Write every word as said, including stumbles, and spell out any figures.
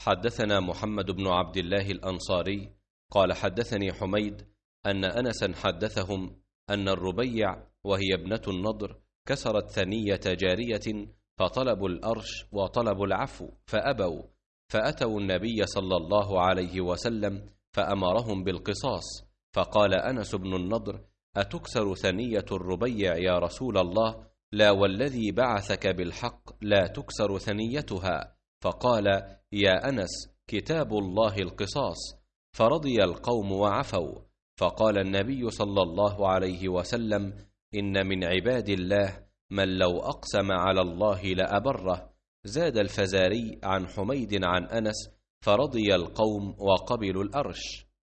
حدثنا محمد بن عبد الله الأنصاري قال حدثني حميد أن أنسا حدثهم أن الربيع وهي ابنة النضر كسرت ثنية جارية، فطلبوا الأرش وطلبوا العفو فأبوا، فأتوا النبي صلى الله عليه وسلم فأمرهم بالقصاص، فقال أنس بن النضر: أتكسر ثنية الربيع يا رسول الله؟ لا والذي بعثك بالحق لا تكسر ثنيتها. فقال: يا أنس، كتاب الله القصاص. فرضي القوم وعفوا. فقال النبي صلى الله عليه وسلم: إن من عباد الله من لو أقسم على الله لأبره. زاد الفزاري عن حميد عن أنس: فرضي القوم وقبلوا الأرش.